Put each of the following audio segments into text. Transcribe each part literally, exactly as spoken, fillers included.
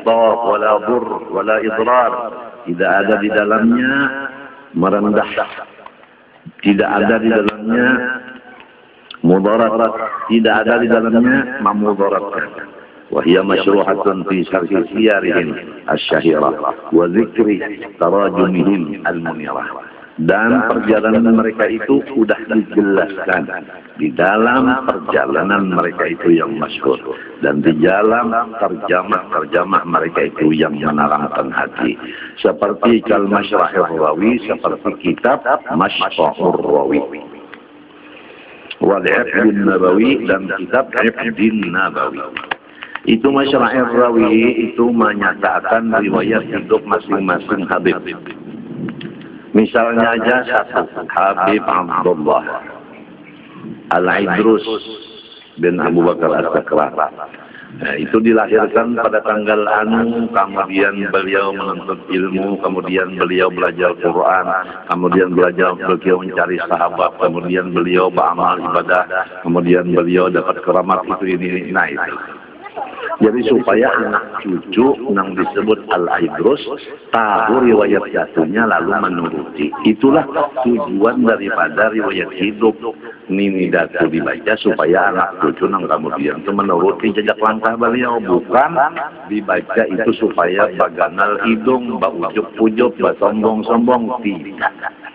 khitab, wala dur, wala idrar. Tidak ada di dalamnya merendah. Tidak ada di dalamnya mudarat. Tidak ada di dalamnya memudaratkan. وهي مشروعة في شرح سيارهم الشهيرة وذكر تراجمهم المنيرة. Dan perjalanan mereka itu sudah dijelaskan di dalam perjalanan mereka itu yang masyhur, dan di dalam terjemah-terjemah mereka itu yang menerangkan hati, seperti Kal Mashrahir Rawi, seperti kitab Mashrahur Rawi, wal Ibn Nabawi, dan kitab Ibn Nabawi. Itu Mashrahir Rawi itu menyatakan riwayat hidup masing-masing Habib. Misalnya aja satu, Habib Abdullah Al-Idrus bin Abu Bakar As-Sakrar. Nah, itu dilahirkan pada tanggal anu, kemudian beliau menuntut ilmu, kemudian beliau belajar Quran, kemudian belajar beliau mencari sahabat, kemudian beliau beramal ibadah, kemudian beliau dapat keramat itu ini, nah itu. Jadi supaya anak cucu yang disebut Al-Idrus tahu riwayat jatuhnya lalu menuruti. Itulah tujuan daripada riwayat hidup Nini Datu dibaca, supaya anak cucu yang kemudian itu menuruti jejak langkah beliau. Bukan dibaca itu supaya baganal hidung, baujuk-ujuk, basombong-sombong. Tidak.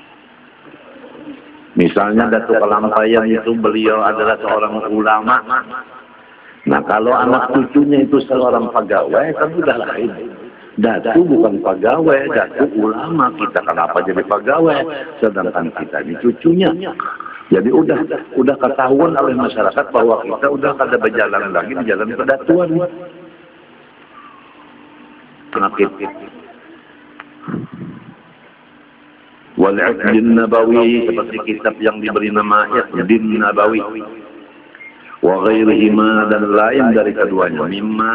Misalnya Datu Kalampayan itu beliau adalah seorang ulama. Nah kalau anak cucunya itu seorang pegawai kan udah lain. Datu bukan pegawai, Datu ulama. Kita kenapa jadi pegawai? Sedangkan kita ini cucunya. Jadi udah udah ketahuan oleh masyarakat bahwa kita udah kada berjalan lagi di jalan kedatuan. Penyakit. Wal Ibn Nabawi, seperti kitab yang diberi nama Ibn Nabawi. Wa ghairihima, dan lain dari keduanya, mimma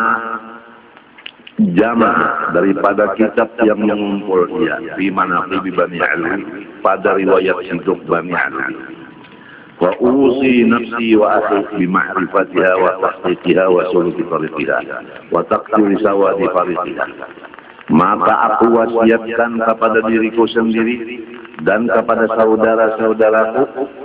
jama', daripada kitab yang mengumpul dia fi manaqib Bani Ali, pada riwayat hidup Bani Ali. Wa usi nafsi wa akhi bi ma'rifatiha wa tahqiqiha wa suluki tariqiha wa taqdir sawadi fariqiha. Maka aku wasiatkan kepada diriku sendiri dan kepada saudara-saudaraku,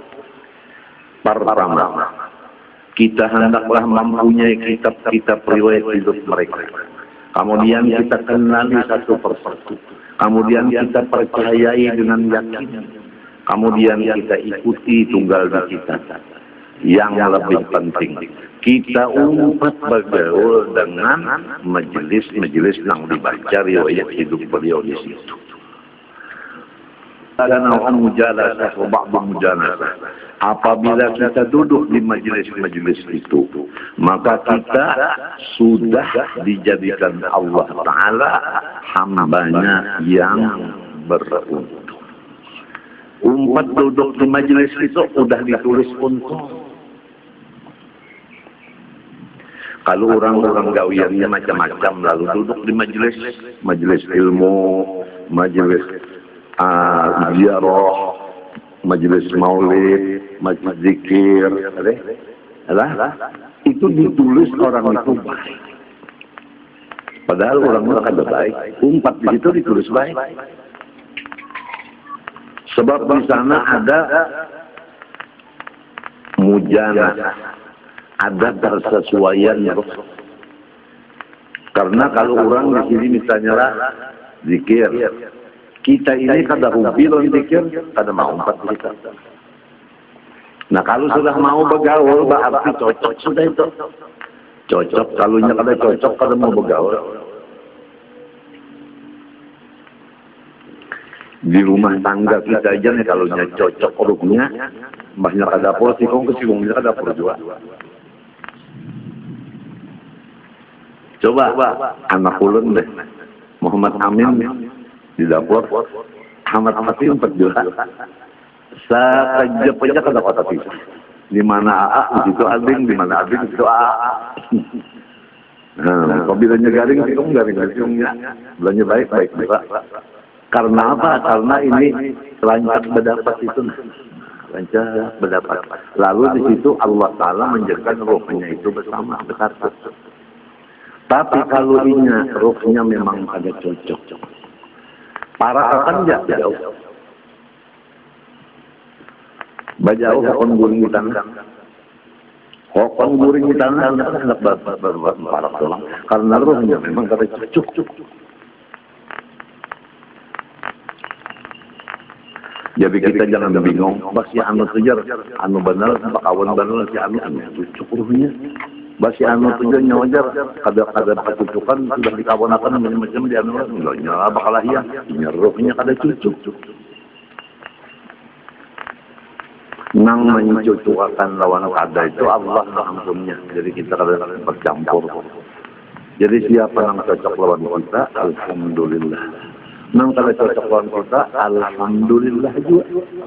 pertama, kita hendaklah mempunyai kitab-kitab riwayat hidup mereka. Kemudian kita kenali satu persatu. Kemudian kita percayai dengan yakin. Kemudian kita ikuti tunggal di kita. Yang lebih penting, kita umpat bergaul dengan majelis-majelis yang dibaca riwayat hidup beliau di situ. Apabila kita duduk di majelis-majelis itu, maka kita sudah dijadikan Allah Ta'ala hambanya yang beruntung. Umpat duduk di majelis itu sudah ditulis untung. Kalau orang-orang gawiannya macam-macam, lalu duduk di majelis, majelis ilmu, majelis Uh, ziarah, majelis maulid, majelis zikir, adalah itu ditulis orang itu baik. Padahal orang itu kan baik, umpat di situ ditulis baik. Sebab di sana ada mujana, ada persesuaian. Karena kalau orang di sini misalnya lah zikir, kita ini kada rugi loh zikir, kada mau empat kita. Nah kalau sudah mau bergaul, berarti cocok sudah itu. Cocok, kalau nya kada cocok, kada mau bergaul. Di rumah tangga kita aja nih, kalau nya cocok orangnya, mbahnya kada dapur, sikong kesikongnya kada dapur juga. Coba, anak ulun deh, Muhammad Amin di dapur, Ahmad Mati empat juta. Sekejap aja kada kota pisah. Di mana A A, di situ Ading, di mana Ading, di situ A A. Nah, apabila garing, sikong garing, sikongnya. Belanja baik, baik, baik. Karena apa? Karena ini lancar berdapat itu. Lancar berdapat. Lalu di situ Allah Ta'ala menjadikan rohnya itu bersama, dekat. Tapi kalau inya ruhnya memang ada cocok. Para akan jauh. Bajau kon guring di tanah. Kon guring di tanah hendak para tulang. Karena ruhnya memang ada cocok. Jadi kita jangan bingung, basi anu tujar, anu benar, bakawan benar si anu anu cocok ruhnya. Basi anu tujar nyawajar, kada-kada kecucukan sudah dikawan-kawan macam-macam di anu nya bakalah ya, ruhnya kada cocok. Nang mencucukakan lawan kada itu Allah ampunnya. Jadi kita kada bercampur. Jadi siapa yang cocok lawan kita, alhamdulillah. Nang kada cocok lawan kita, alhamdulillah juga.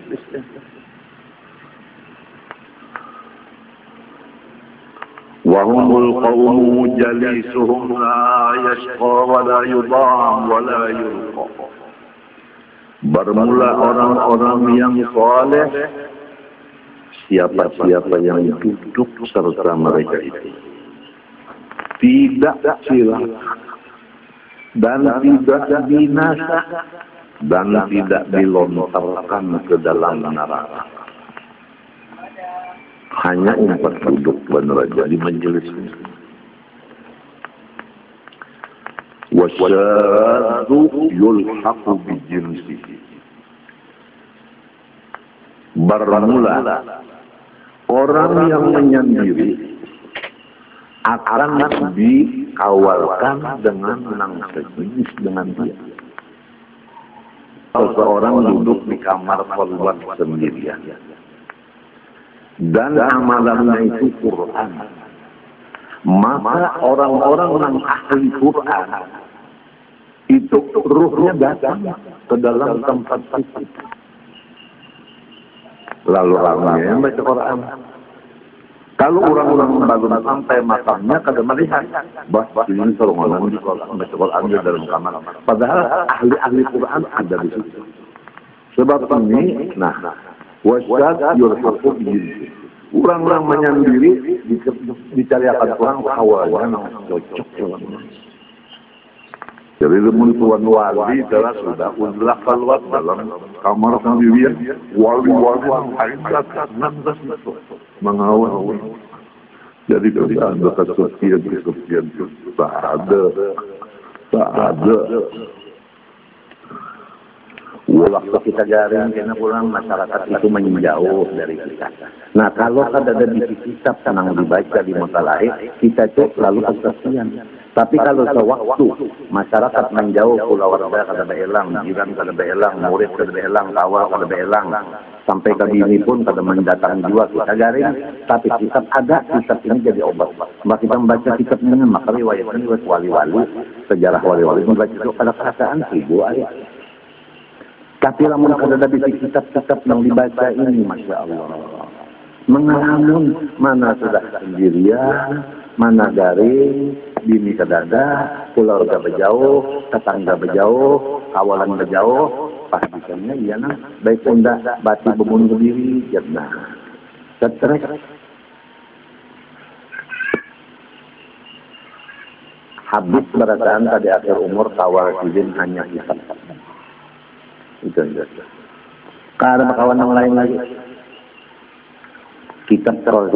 Wa humul qawmu jalisuhum la yashqa wa la yudam wa la yulqa. Bermula orang-orang yang saleh, siapa-siapa yang duduk serta mereka itu tidak celaka dan tidak binasa dan tidak dilontarkan ke dalam neraka. Hanya umpat duduk benar aja di majelis ini. Wasyadu yulhaqu bijinsihi. Bermula orang yang menyendiri akan dikawalkan dengan nang sejenis dengan dia. Seseorang duduk di kamar khulwat sendirian dan amalannya itu Quran, maka orang-orang yang ahli Quran itu ruhnya datang ke dalam tempat itu. Lalu orangnya baca Quran. Kalau orang-orang belum sampai makamnya kada melihat bahwa ini serongan di Quran, baca Quran di dalam kamar. Padahal ahli-ahli Quran ada di situ. Sebab ini, nah, wasyad yurhaqu bihi. Orang-orang menyendiri dicariakan Quran kawan yang cocok dalamnya. Jadi lemun tuan wali adalah sudah udlah keluar dalam kamar sendirian, wali-wali haibat nanti mengawal. Jadi tidak ada kesucian kesucian tak ada, tak ada. Waktu kita garing, karena pulang masyarakat itu menjauh dari kita. Nah kalau ada di kitab senang dibaca di masa lahir, kita cek lalu kesucian. Tapi kalau sewaktu masyarakat menjauh, pulau warga kada beelang, jiran kada beelang, murid kada beelang, kawal kada beelang, sampai ke bini pun kada mendatang jiwa kita garing. Tapi kitab ada, kitab ini jadi obat. Maka kita membaca kitab ini, maka riwayat ini wali-wali, sejarah wali-wali membaca itu pada perasaan ibu ayah. Tapi lamun kada ada di kitab-kitab yang dibaca ini, masya Allah, mengalamun mana sudah sendirian, mana garing, bini kedada, keluarga berjauh, tetangga berjauh, kawalan berjauh, pas bisanya iya nah, baik undak bati bemun berdiri, jatna, stres. Habis perasaan tadi akhir umur kawal izin hanya hitam. Itu aja. Karena kawan yang lain lagi, kitab terus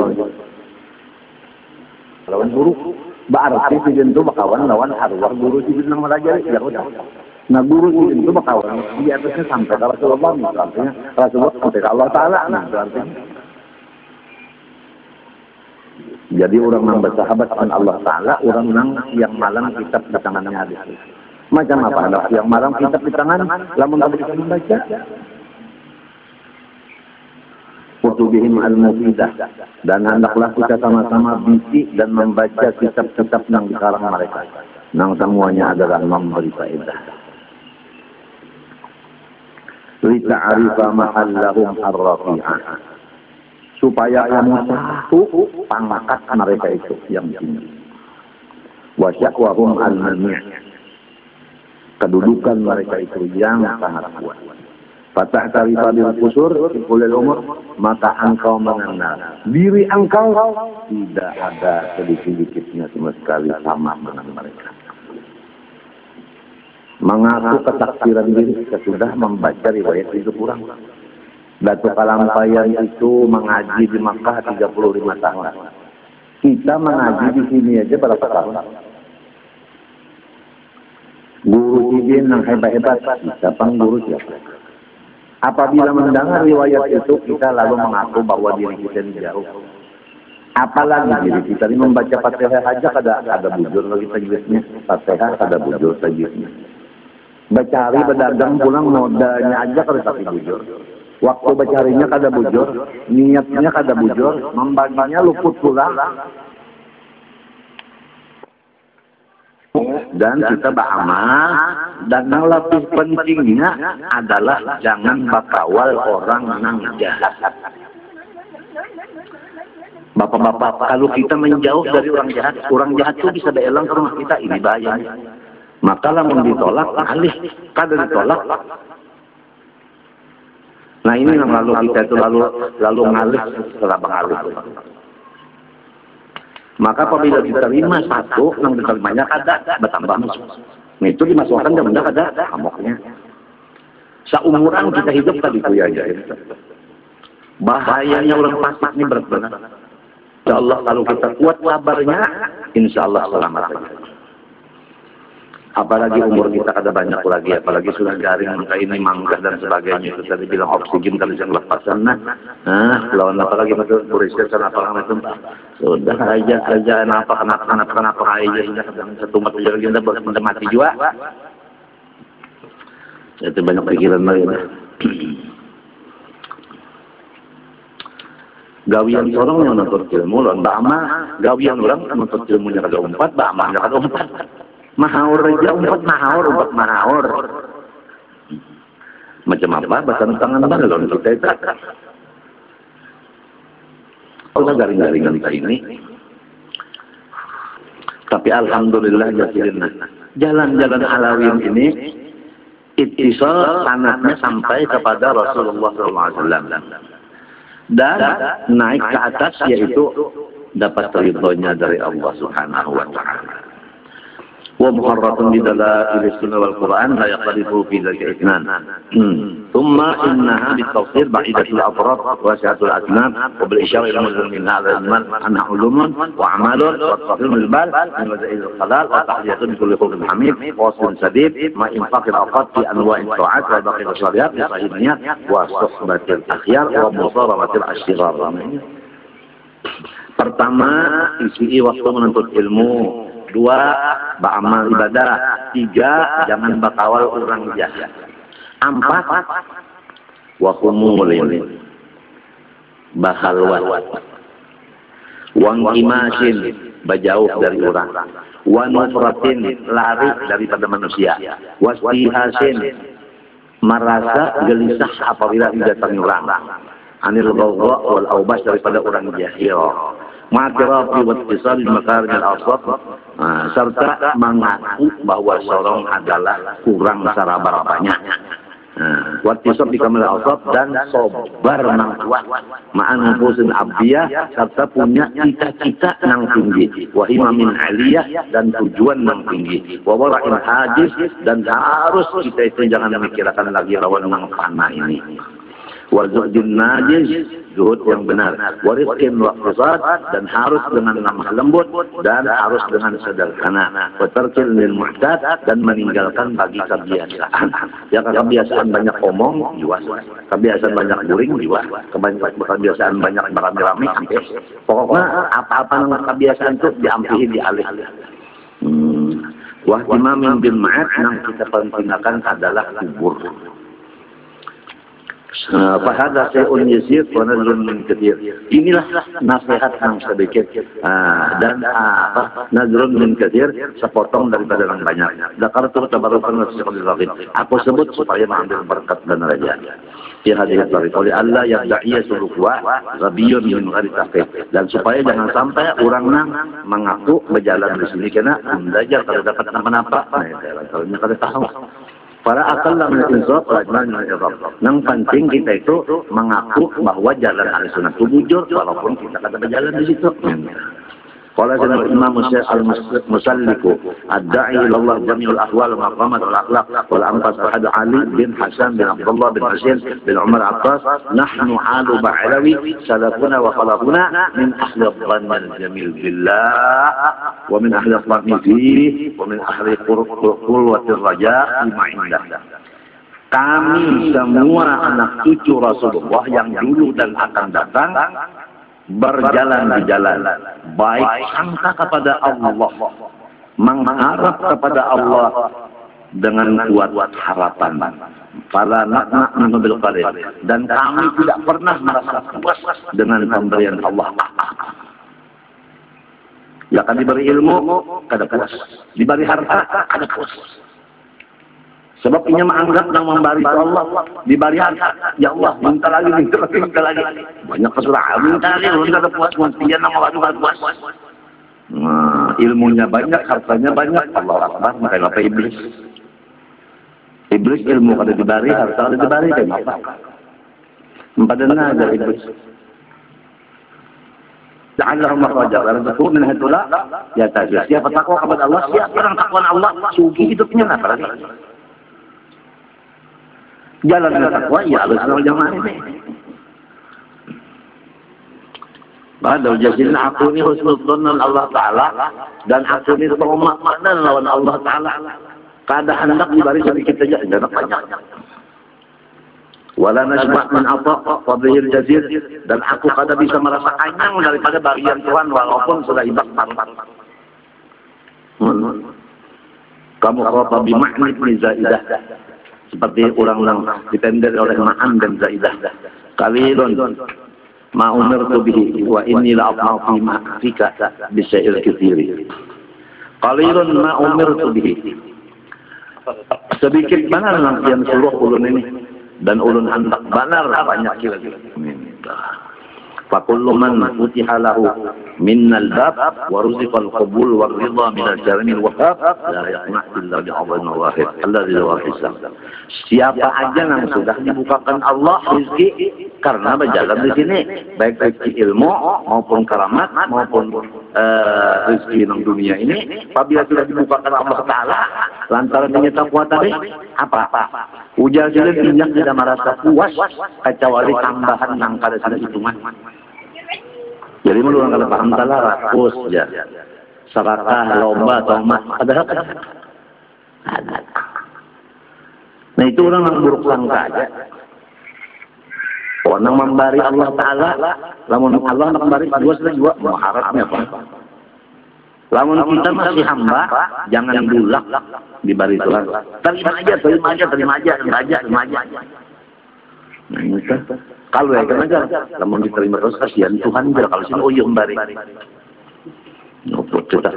lawan guru. Berarti si itu bakawan lawan arwah guru si nang melajar ya udah. Nah guru si itu bakawan di atasnya sampai ke Rasulullah, artinya Rasulullah sampai ke Allah Taala. Nah berarti jadi orang yang bersahabat dengan Allah Taala, orang yang yang malam kitab di tangannya hadis. Macam apa anak yang malam kitab di tangan, lamun tak bisa membaca. Kutubihim al-mufidah, dan hendaklah kita sama-sama bisi dan membaca kitab-kitab yang dikarang mereka, yang semuanya adalah memberi faedah. Lita'arifa mahallahum ar-rafi'ah, supaya kamu tahu pangkat mereka itu yang tinggi. Wa syakwahum al-mani', kedudukan mereka itu yang sangat kuat. Fatah tarifa bil kusur kulil umur, maka engkau mengenal diri engkau tidak ada sedikit-sedikitnya sama sekali sama dengan mereka. Mengaku kesaksian diri sesudah membaca riwayat hidup orang. Datuk Kalampayan itu mengaji di Makkah tiga puluh lima tahun. Kita mengaji di sini aja berapa tahun? Guru Sidin yang hebat-hebat, siapa guru siapa? Apabila mendengar riwayat itu, kita lalu mengaku bahwa diri kita jauh. Apalagi diri kita ini membaca Fatihah aja kada ada bujur lagi tajwidnya. Fatihah kada bujur tajwidnya. Bacari berdagang pulang modalnya aja kada tapi bujur. Waktu bacarinya kada bujur, niatnya kada bujur, membaginya luput pulang. Dan kita beramal, dan yang lebih pentingnya adalah jangan bakawal orang nang jahat. Bapak-bapak, kalau kita menjauh dari orang jahat, orang jahat itu bisa beelang ke rumah kita, ini bahayanya. Maka lamun ditolak, alih, kada ditolak. Nah ini yang lalu kita itu lalu lalu ngalih setelah mengalih. Maka apabila diterima satu, yang diterimanya kada, bertambah masuk. Nah itu dimasukkan dan benda kada, amoknya. Seumuran kita hidup tadi itu aja. Bahayanya orang fasik ini berat banget. Insya Allah kalau kita kuat sabarnya, insya Allah selamat saja. Apalagi umur kita ada banyak lagi, apalagi sudah garing muka ini mangga dan sebagainya. Itu tadi bilang oksigen kalau yang lepasan, nah, nah lawan apa lagi betul berisir sana apa itu sudah aja aja kenapa kenapa kenapa kenapa aja sudah satu mati lagi kita belum mati juga. Itu banyak pikiran lagi. Gawian orang yang menuntut ilmu, lawan bama gawian orang menuntut ilmunya kada umpat, bama kada umpat. Mahaur aja, umpat mahaur, umpat mahaur. Macam apa? Bahasa tangan balon kita itu. Udah garing-garingan kita ini. Tapi alhamdulillah jasilina. Jalan-jalan alawiyah ini ittisal sanadnya sampai kepada Rasulullah shallallahu alaihi wasallam. Dan naik ke atas yaitu dapat ridhonya dari Allah Subhanahu wa taala. ومحرة بدلائل السنة والقرآن لا يختلف في ذلك اثنان. ثم إنها بالتفسير بعيدة الأطراف واسعة الأسنان وبالإشارة إلى مجرد من هذا المال أنها علوم وأعمال والتفسير من البال من وسائل الخلال وتحلية بكل خلق حميد وصل سديد مع إنفاق الأوقات في أنواع الطاعات وباقي الصالحات بصحيح النيات وصحبة الأخيار ومصاربة الأشرار. Pertama, isi waktu menuntut ilmu. Dua, beramal ibadah. Tiga, jangan bakawal orang jahat. Empat, wakumulin, bahalwat, wangkimasin, bajauh dari orang, wanufratin, lari daripada manusia, wastihasin, merasa gelisah apabila didatangi orang, anil gawwa wal aubas daripada orang jahil. Ma'tirafi wa ittisal bil makarim al-awsat, serta mengaku bahwa seorang adalah kurang saraba-rabanya. Wa ittisal bi kamal al-awsat dan sabar nang kuat ma'an nufusin abdiyah serta punya cita-cita nang tinggi wa himamin aliyah dan tujuan nang tinggi wa wara'in hajis dan harus kita itu jangan memikirkan lagi lawan nang fana ini. Wa zuhdin najiz, zuhud yang benar, wariskin wa qisad dan harus dengan lemah lembut dan harus dengan sederhana, wa tarkil lil mu'tad dan meninggalkan bagi kebiasaan. Ya kebiasaan banyak omong jiwa, kebiasaan banyak guring jiwa, kebiasaan banyak berami-rami sampai pokoknya apa-apa nang kebiasaan itu diampihi dialih. Hmm. Wa imamin bil ma'ad yang kita pentingkan adalah kubur. Fahada syai'un yasir wa nazrun min katsir. Inilah nasihat yang sedikit uh, dan uh, apa nazrun min katsir, sepotong daripada yang banyak. Zakartu tabarukan wa syai'ul raqib. Aku sebut supaya mengambil berkat dan raja. Fi hadhihi tariq oleh Allah yang da'iya sulukwa rabiyun min ghairi tahqiq, dan supaya jangan sampai orang nang mengaku berjalan di sini kena belajar kalau dapat apa-apa. Nah, kalau kada tahu. Para akal dan insaf, yang penting kita itu mengaku bahwa jalan Ahlussunnah itu bujur, walaupun kita kata berjalan di situ. Qala Imam al-Musalliku ad-da'i ila Allah jami'ul ahwal wa maqamat al-akhlaq wal anfas ahad Ali bin Hasan bin Abdullah bin Hasan bin Umar Abbas nahnu alu ba'alawi salafuna wa khalafuna min ahli dhann al-jamil billah wa min ahli dhanni fihi wa min ahli qurwatir raja' bima indah. Kami semua anak cucu Rasulullah yang dulu dan akan datang berjalan di jalan baik sangka kepada Allah, mengharap kepada Allah dengan kuat harapan. Fala naqna min bil qadar, dan kami tidak pernah merasa puas dengan pemberian Allah. Ya kan diberi ilmu kada puas, diberi harta kada puas. Sebab ini menganggap yang memberi Allah, diberi harta, ya Allah, minta lagi, minta lagi, minta lagi. Banyak kesalahan, minta lagi, minta ada puas, dia nama waduh, waduh, puas. Nah, ilmunya banyak, hartanya banyak, Allah Akbar, makanya apa iblis? Iblis ilmu kada diberi, harta kada diberi, kayak apa? Empadana aja iblis. Ja'allahu makhraja, warzuqhu min hadula, ya tajir. Siapa takwa kepada Allah, siapa orang takwa Allah, sugi hidupnya apa lagi? Jalan ke takwa, ya harus sama jamaah ini. Pada jadinya aku ini husnudzon Allah Ta'ala, dan aku ini tomak makna lawan Allah Ta'ala. Kada hendak diberi sedikit saja, jangan banyak. Wala nasma' min ata' fadlihil jazir, dan aku kada bisa merasa kenyang daripada bagian Tuhan walaupun sudah ibak tanpa. Kamu kata bima'nit min zaidah. Seperti orang-orang dipendek oleh ma'an dan zaidah. Qalilun ma umirtu bihi wa inni la a'ti ma'fika bisya'il katsiri. Qalilun ma umirtu bihi. Sedikit benar yang suruh ulun ini, dan ulun hendak benar banyak lagi. Fakullu man futiha lahu minnal bab wa ruziqal qabul wa ridha minal jarimil wahab la yaqna' illa bi Allahil wahid alladzi la hisab. Siapa aja yang sudah dibukakan Allah rezeki karena berjalan di sini, baik rezeki ilmu maupun karamat maupun uh, rezeki di dunia ini, apabila sudah dibukakan Allah Taala lantaran punya takwa tadi, apa-apa ujar jalan injak tidak merasa puas kecuali tambahan yang kada sudah hitungan. Jadi menurut kalau paham salah rakus ya, serakah lomba tomat ada ada. Nah itu orang yang buruk sangka aja. Orang memberi Allah Taala, lamun Allah nak memberi dua sudah juga mau harapnya apa? Lamun kita masih hamba, jangan dulak diberi Tuhan. Terima aja, terima aja, terima aja, terima aja, terima aja. Nah ini kan. Kalau ya kan aja, lamun diterima terus kasihan Tuhan biar kalau sini oh iya memberi. Nyopot kita.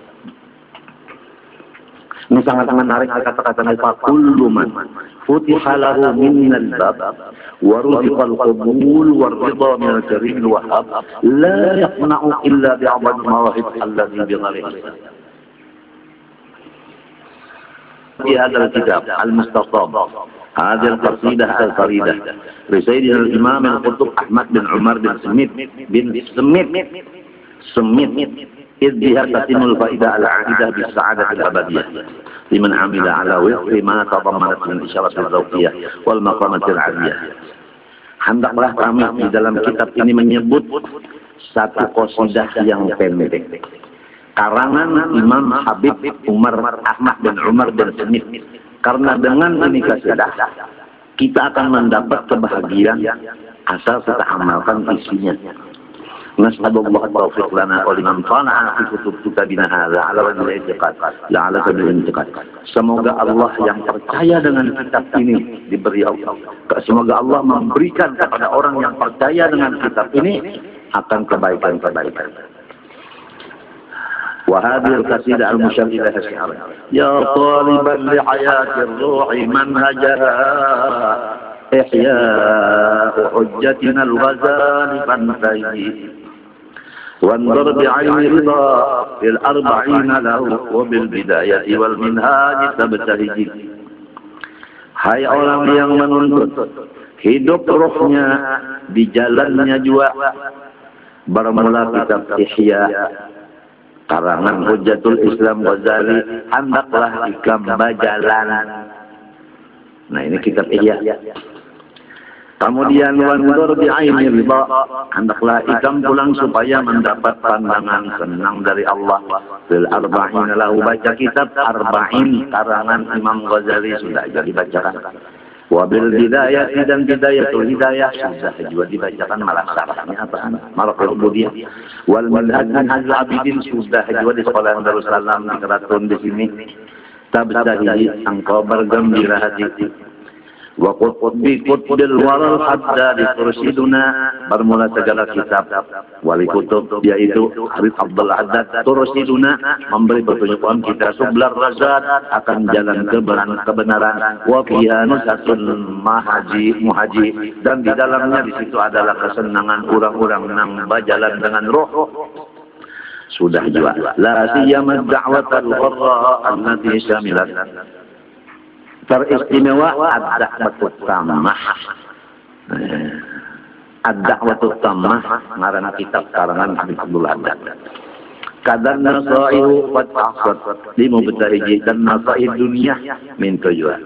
Ini sangat menarik kata-kata Nabi kullu man futiha lahu minnal bab wa ruziqal qabul wa ridha min al-karim al-wahhab la yaqna'u illa bi 'abad mawahib alladhi bi ghalihi. Di hadal kitab al-Mustasab هذه القصيدة الفريدة لسيدنا الإمام القطب أحمد بن عمر بن سميت بن سميت سميت إذ بها تتم الفائدة العائدة بالسعادة الأبدية لمن عمل على وفق ما تضمنت من الإشارة الذوقية والمقامة العالية. Hendaklah kami di dalam kitab ini menyebut satu qasidah yang pendek. Karangan Imam Habib Umar Ahmad bin Umar bin Smith. Karena dengan ini kasidah kita akan mendapat kebahagiaan asal kita amalkan isinya. Nas'alullah taufiq lana wa liman qana'a fi kutub kitabina hadza 'ala wajhil i'tiqad la 'ala sabil i'tiqad. Semoga Allah yang percaya dengan kitab ini diberi Allah. Semoga Allah memberikan kepada orang yang percaya dengan kitab ini akan kebaikan-kebaikan. وهذه القصيدة المشار إليها شعرا يا طالبا لحياة الروح منهجها إحياء حجتنا الغزال فانتهي وانظر بعين رضا في الأربعين له وبالبداية والمنهاج تبتهج. Hai orang yang menuntut hidup rohnya di jalannya jua, bermula kitab Ihya karangan Hujjatul Islam Ghazali, hendaklah ikam bajalan. Nah, ini kitab Ihya. Kemudian wandur bi aini ridha, hendaklah ikam pulang supaya mendapat pandangan senang dari Allah. Fil arba'in lahu, baca kitab Arba'in karangan Imam Ghazali sudah jadi bacakan. Wabil hidayah dan hidayatul hidayah sudah juga dibacakan, malah syarahnya apa? Maraqul Ubudiyah. Wal manhaj manhajul abidin sudah juga di sekolah Darussalam di Keratun di sini. Tabdahi, engkau bergembira hati. Wa qutbi qutbil waral hadda ditursiduna, bermula segala kitab wali kutub, yaitu Habib Abdul Haddad tursiduna, memberi petunjukan kita sublar razad, akan jalan kebenaran. Wa fiha nusatul mahaji muhaji, dan di dalamnya di situ adalah kesenangan orang-orang yang berjalan dengan roh. Sudah juga la siyama da'watul qurra allati syamilat, teristimewa ad-da'watut tammah. Ad-da'watut tammah ngaran kitab karangan Habib Abdul Haddad. Kadan nasaihu qad ahsat li mubtahiji, dan nasaih dunia min tujuan.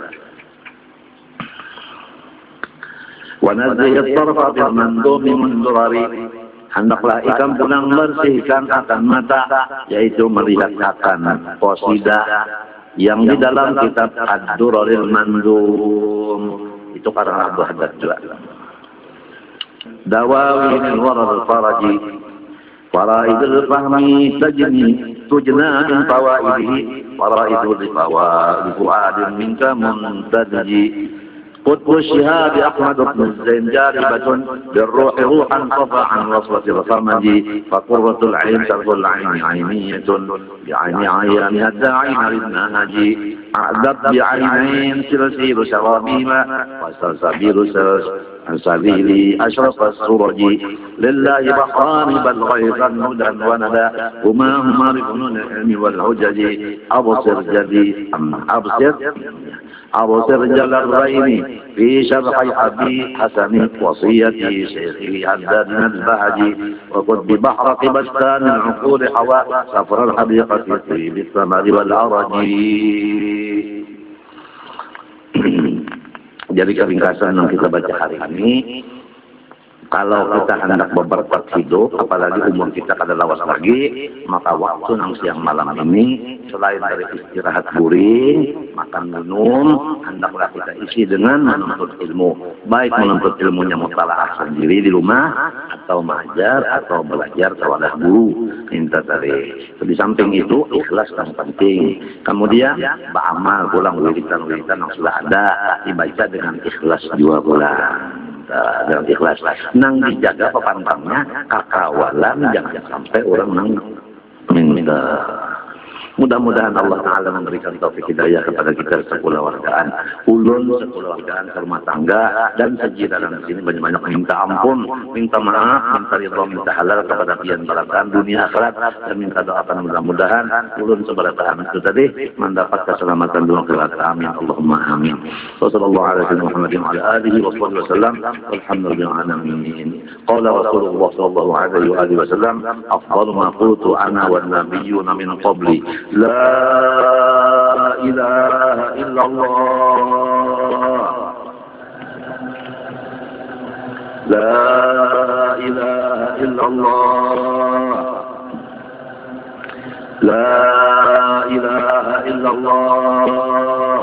Wa nazih at-tarfa bil mandumi mundurari, hendaklah ikam pulang bersihkan akan mata, yaitu melihat akan qasidah yang di dalam kitab Ad-Duraril Mandum, itu karena Abdul Haddad juga. Dawawi min warar faraji, faraidul fahmi tajni tujna min fawaidihi, faraidul fawaid fuadin minka muntadji. قطب الشهاب أحمد بن الزين جاربة بالروح روحا طفى عن وصلة الخمج، فقرة العين شرف العين عينية بعين عيانها الداعين للنهج، أعدت بعينين سلسيل شرابيما وسلسبيل سبيل أشرف السرج، لله بحران بل غيظا هدى وندى، هما هما ركن العلم والحجج، أبصر جدي أم أبصر أبصر جل الرين في شرح أبي حسن وصيتي شيخي حداد البهجي، وقد ببحر بستان العقول حوا سفر الحديقة في بالثمر والأرج. Jadi keringkasan yang kita baca hari ini, kalau kita hendak berberkat hidup, apalagi umur kita kada lawas lagi, maka waktu nang siang malam ini, selain dari istirahat guring, makan minum, hendaklah kita isi dengan menuntut ilmu. Baik menuntut ilmunya mutalaah sendiri di rumah, atau mengajar, atau belajar kepada guru. Minta tadi. Di samping itu, ikhlas yang penting. Kemudian, beramal pulang wiritan-wiritan yang sudah ada, dibaca dengan ikhlas juga pulang. Dengan ikhlas. Nang dijaga pepantangnya, kakawalan, jangan sampai orang nang minta. Mudah-mudahan Allah Ta'ala memberikan taufik hidayah kepada kita sekeluargaan, ulun sekeluargaan serumah tangga, dan sejiran di sini banyak-banyak minta ampun, minta maaf, minta ridha, minta halal kepada pian barakan dunia akhirat, dan minta doakan mudah-mudahan ulun seberatahan itu tadi mendapat keselamatan dunia akhirat. Amin Allahumma amin. Wassallallahu alaihi Muhammadin wa ala alihi wa sahbihi wasallam. Alhamdulillah alamin. Qala Rasulullah sallallahu alaihi wasallam, afdalu ma qultu ana wan nabiyyuna min qabli, لا إله إلا الله لا إله إلا الله لا إله إلا الله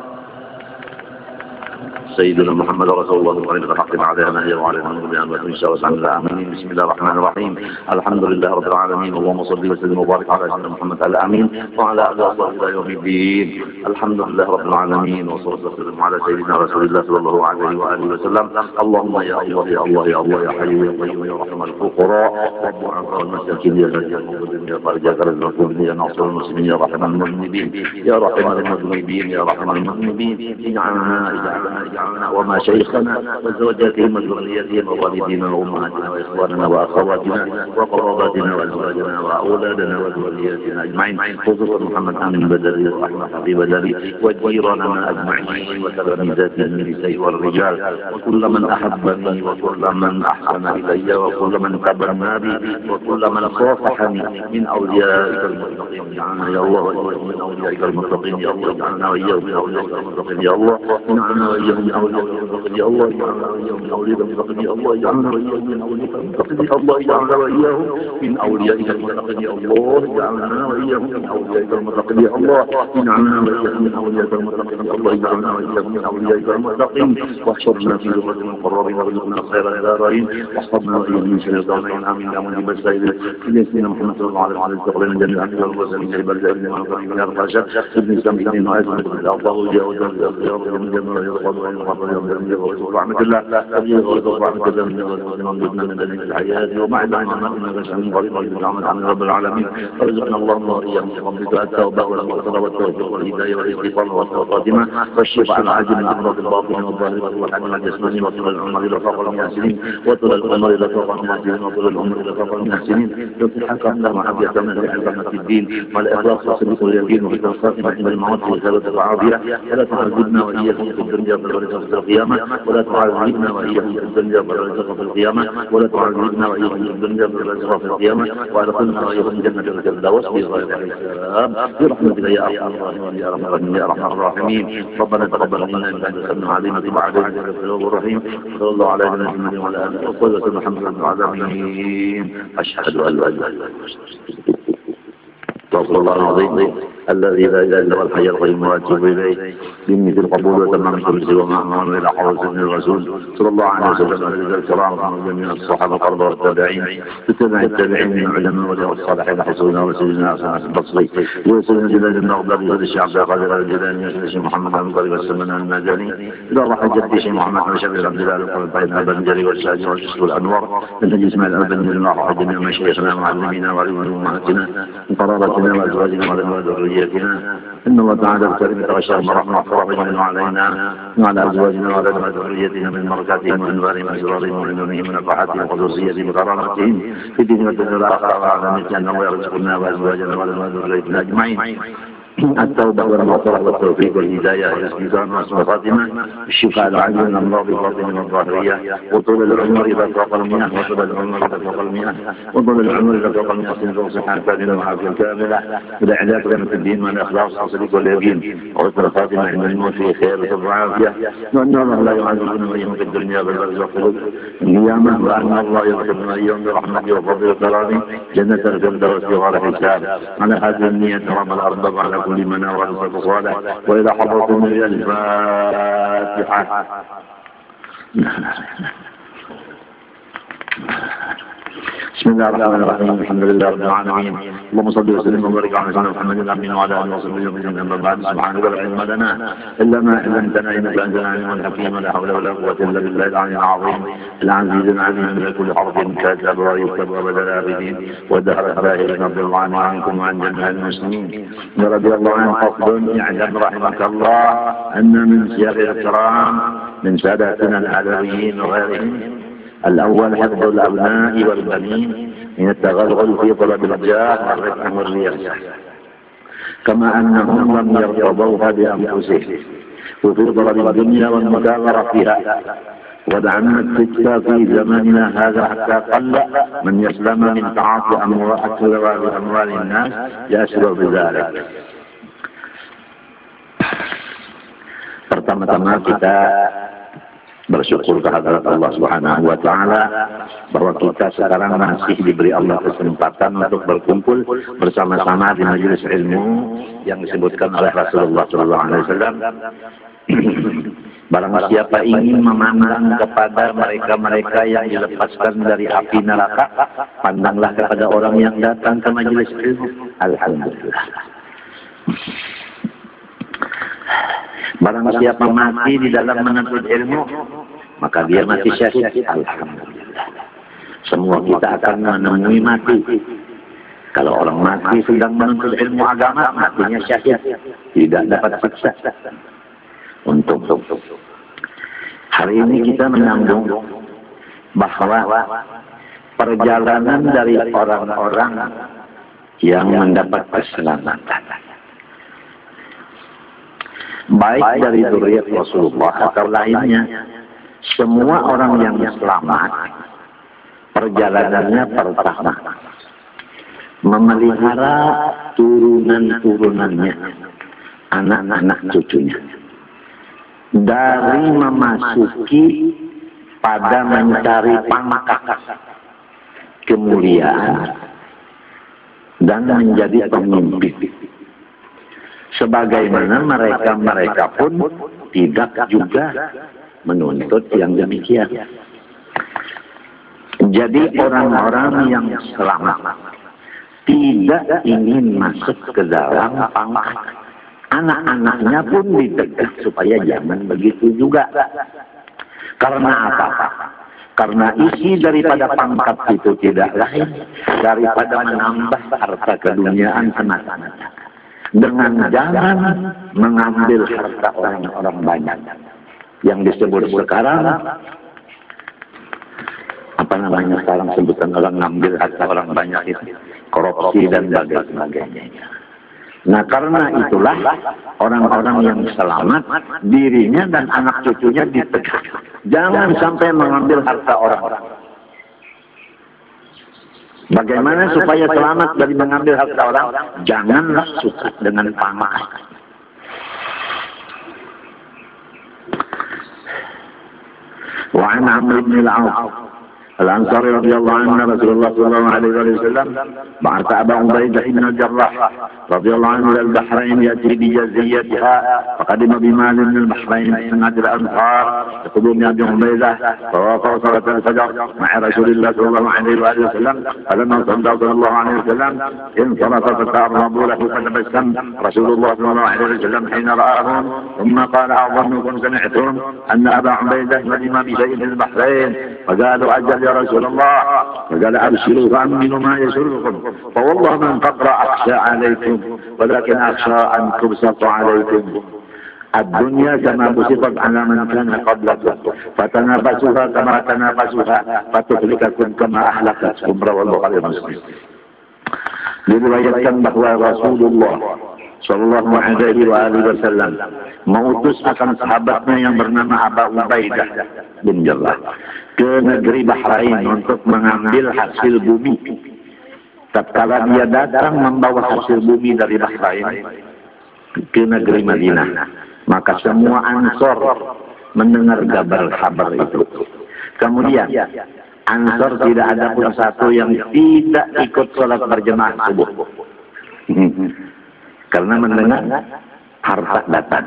سيدنا محمد رسول الله صلى الله عليه وسلم عليها نهي وعلى المنور بأن إن شاء الله تعالى آمين. بسم الله الرحمن الرحيم. الحمد لله رب العالمين، اللهم صل وسلم وبارك على سيدنا محمد الأمين وعلى آله وصحبه إلى يوم الدين. الحمد لله رب العالمين، والصلاة والسلام على سيدنا رسول الله صلى الله عليه وآله وسلم. اللهم يا الله يا الله يا الله يا حي يا قيوم يا رحم الفقراء والضعفاء والمساكين يا رجال المؤمنين يا فرج المكروبين يا ناصر المسلمين يا رحم المذنبين يا رحم المذنبين يا رحم المذنبين اجعلنا اجعلنا اجعلنا جميعنا ومشايخنا وزوجاتهم وذرياتهم ووالدينا وأمهاتنا وإخواننا وأخواتنا وقراباتنا وأزواجنا وأولادنا وذرياتنا أجمعين، خصوصا محمد آمين بدري ورحمة حبيب بدري وجيراننا أجمعين وتلاميذاتنا من النساء والرجال وكل من أحبني وكل من أحسن إلي وكل من تبنى بي وكل من صافحني من أوليائك المتقين. اجعلنا يا الله وإياهم من أوليائك المتقين يا الله. اجعلنا وإياهم من أوليائك المتقين يا الله. اجعلنا وإياهم من أوليائك المتقين يا الله. اجعلنا وإياهم من أوليائك المتقين يا الله. اجعلنا وإياهم من أوليائك المتقين يا الله. اجعلنا وإياهم من أوليائك المتقين يا الله. اجعلنا وإياهم من أوليائك المتقين يا الله. اجعلنا وإياهم من أوليائك المتقين يا الله. اجعلنا وإياهم من أوليائك المتقين واحشرنا في زمرة المقربين وارزقنا خير الدارين واحفظنا وإياهم من شر الظالمين. آمين يا مجيب السائلين. سيدنا محمد صلى الله عليه وسلم استقبلنا جميعا من المرسلين شهب الجاهلين والقريب من الرشاد ابن سام بن عايز الله يجاوز الزيارة من جميع الخطوة والخطوة يوم رحمة الله يجاوز رحمة الله من جبنا من دليل الحياة ومع ذلك ما إنك سميع قريب وجزاء عن رب العالمين. فرزقنا اللهم وإياهم بفضلك التوبة والمغفرة والتوفيق والهداية والاستقامة والخاتمة والشفاء العاجل من أمراض الباطن والظاهر والحمل الجسماني وطول العمر إلى فوق المحسنين وطول العمر إلى فوق المحسنين وطول العمر إلى فوق المحسنين يصلحك عند محبة من الحكمة الدين والإخلاص والصدق واليقين وحسن الخاتمة عند الموت والخيرة العافية. ولا تعذبنا وإياكم في الدنيا والرزق في القيامة. ولا تعذبنا وإياكم في الدنيا والرزق في القيامة. ولا تعذبنا وإياكم في الدنيا والرزق في القيامة. وأدخلنا وإياكم جنة الفردوس بغير حساب برحمتك يا أرحم الراحمين يا أرحم الراحمين يا أرحم الراحمين. ربنا تقبل منا إنك أنت السميع العليم وتب علينا إنك أنت التواب الرحيم. صلى الله على نبينا محمد وعلى آله وصحبه وسلم. الحمد لله رب العالمين. أشهد أن لا إله إلا الله استغفر الله العظيم الذي لا اله الا هو الحي القيوم واتوب اليه بمثل القبول وتمام كل وما امر الى حضره سيدنا الرسول صلى الله عليه وسلم على الكرام وجميع الصحابه الارض والتابعين وتابع التابعين من العلماء والصالحين حسنا وسيدنا حسن البصري وسيدنا جلال المغضبي والشيخ عبد القادر الجيلاني والشيخ محمد بن طارق والسمن المازني الى راح جدي شيخ محمد بن شبيب عبد الله القلبين البنجري والشاجي والشيخ الانور الذي اسماعيل البنجري الله جميع مشايخنا ومعلمينا وعلمنا وامهاتنا وقرابتنا وازواجنا وذرياتنا. إن الله تعالى الكريم تغشى برحمة وفرحهم علينا وعلى أزواجنا وعلى ذريتنا من بركاتهم وأنوارهم وأسرارهم وعلومهم ونفحاتهم وخصوصيتهم وكرامتهم في الدين والدنيا والآخرة وعلى أن الله يرزقنا وأزواجنا وعلى ذريتنا أجمعين التوبة والمغفرة والتوفيق والهداية والاستقامة والخاتمة الشفاء العاجل من أمراض الباطن والظاهرية وطول العمر إذا فوق المئة وطول العمر إذا فوق المئة وطول العمر إذا فوق المئة سنة وصحة كاملة وعافية كاملة والإعلاء كلمة الدين والإخلاص والصدق واليقين وحسن الخاتمة عند الموت في خير وعافية وأن الله لا يعذبنا وإياهم في الدنيا بل يرزقنا القيامة وأن الله يرحمنا وإياهم برحمته وفضله وكرامه جنة الفردوس بغير حساب. على هذه النية رب الأرباب على كل من أراد الصالح وإلى حضرة النبي الفاتحة. بسم الله الرحمن الرحيم الحمد لله رب العالمين اللهم صل وسلم وبارك على سيدنا محمد الامين وعلى اله وصحبه وسلم. اما بعد سبحانك لا علم لنا الا ما علمتنا انك انت العليم الحكيم لا حول ولا قوه الا بالله العلي العظيم العزيز العليم من كل حرف كاتب ويكتب ابد الابدين ودهر الداهرين رضي الله عنكم وعن جميع المسلمين. رضي الله عنه فضل اعلم رحمك الله ان من سياق الكرام من ساداتنا العلويين وغيرهم الأول حفظ الأبناء والبنين من التغلغل في طلب الجاه والرفع والرياسة كما أنهم لم يرتضوها بأنفسهم وفي طلب الدنيا والمكابرة فيها ودعمت الفتنة في زماننا هذا حتى قل من يسلم من تعاطي أموال الناس يأسر بذلك. Pertama-tama kita bersyukur kehadirat Allah Subhanahu wa Ta'ala bahwa kita sekarang masih diberi Allah kesempatan untuk berkumpul bersama-sama di majelis ilmu yang disebutkan oleh Rasulullah Shallallahu Alaihi Wasallam. Barang siapa ingin memandang kepada mereka-mereka yang dilepaskan dari api neraka, pandanglah kepada orang yang datang ke majelis ilmu. Alhamdulillah. Barang siapa mati di dalam menuntut ilmu, maka dia mati syahid. Alhamdulillah. Semua kita akan menemui mati. Kalau orang mati sedang menuntut ilmu agama, matinya syahid, tidak dapat siksa. Untuk Hari ini kita menyambung bahwa perjalanan dari orang-orang yang mendapat keselamatan, baik dari zuriat Rasulullah atau lainnya, semua orang yang selamat, perjalanannya pertama memelihara turunan-turunannya, anak-anak cucunya, dari memasuki pada mencari pangkat kemuliaan dan menjadi pemimpin. Sebagaimana mereka-mereka pun tidak juga menuntut yang demikian. Jadi orang-orang yang selamat tidak ingin masuk ke dalam pangkat. Anak-anaknya pun ditegak supaya jangan begitu juga. Karena apa? Karena isi daripada pangkat itu tidak lain daripada menambah harta keduniaan anak-anak. Dengan jangan mengambil harta orang-orang banyak. Yang disebut sekarang, apa namanya sekarang sebutan orang ngambil harta orang banyak itu, korupsi dan sebagainya. Nah karena itulah orang-orang yang selamat, dirinya dan anak cucunya ditegak. Jangan sampai mengambil harta orang-orang. Bagaimana supaya selamat dari mengambil harta orang? Janganlah suka dengan pangkat. Wa an Amr bin al-Auf الأنصاري رضي الله عنه رسول الله صلى الله عليه وسلم بعث أبا عبيدة بن الجراح رضي الله عنه إلى البحرين يأتي بجزيتها فقدم بمال من البحرين سنة الأنصار يقولون يا أبي عبيدة فوافق صلاة الفجر مع رسول الله صلى الله عليه وسلم فلما صلى صلى الله عليه وسلم انصرف فتعرضوا له فتبسم رسول الله صلى الله عليه وسلم حين رآهم ثم قال أظنكم سمعتم أن أبا عبيدة قدم بشيء في البحرين فقالوا أجل يا رسول الله فقال أبشروا فأمنوا ما يسركم فوالله من فقر أخشى عليكم ولكن أخشى أن تبسط عليكم الدنيا كما بسطت على من كان قبلكم فتنافسوها كما تنافسوها فتهلككم كما أهلكتكم رواه البخاري ومسلم. Diriwayatkan bahwa Rasulullah Shallallahu Alaihi Wasallam mengutus akan sahabatnya yang bernama Abu Ubaidah bin Jarrah ke negeri Bahrain untuk mengambil hasil bumi. Tatkala dia datang membawa hasil bumi dari Bahrain ke negeri Madinah, maka semua Ansor mendengar kabar-kabar itu. Kemudian Ansor tidak ada pun satu yang tidak ikut sholat berjemaah subuh. Karena mendengar harta datang.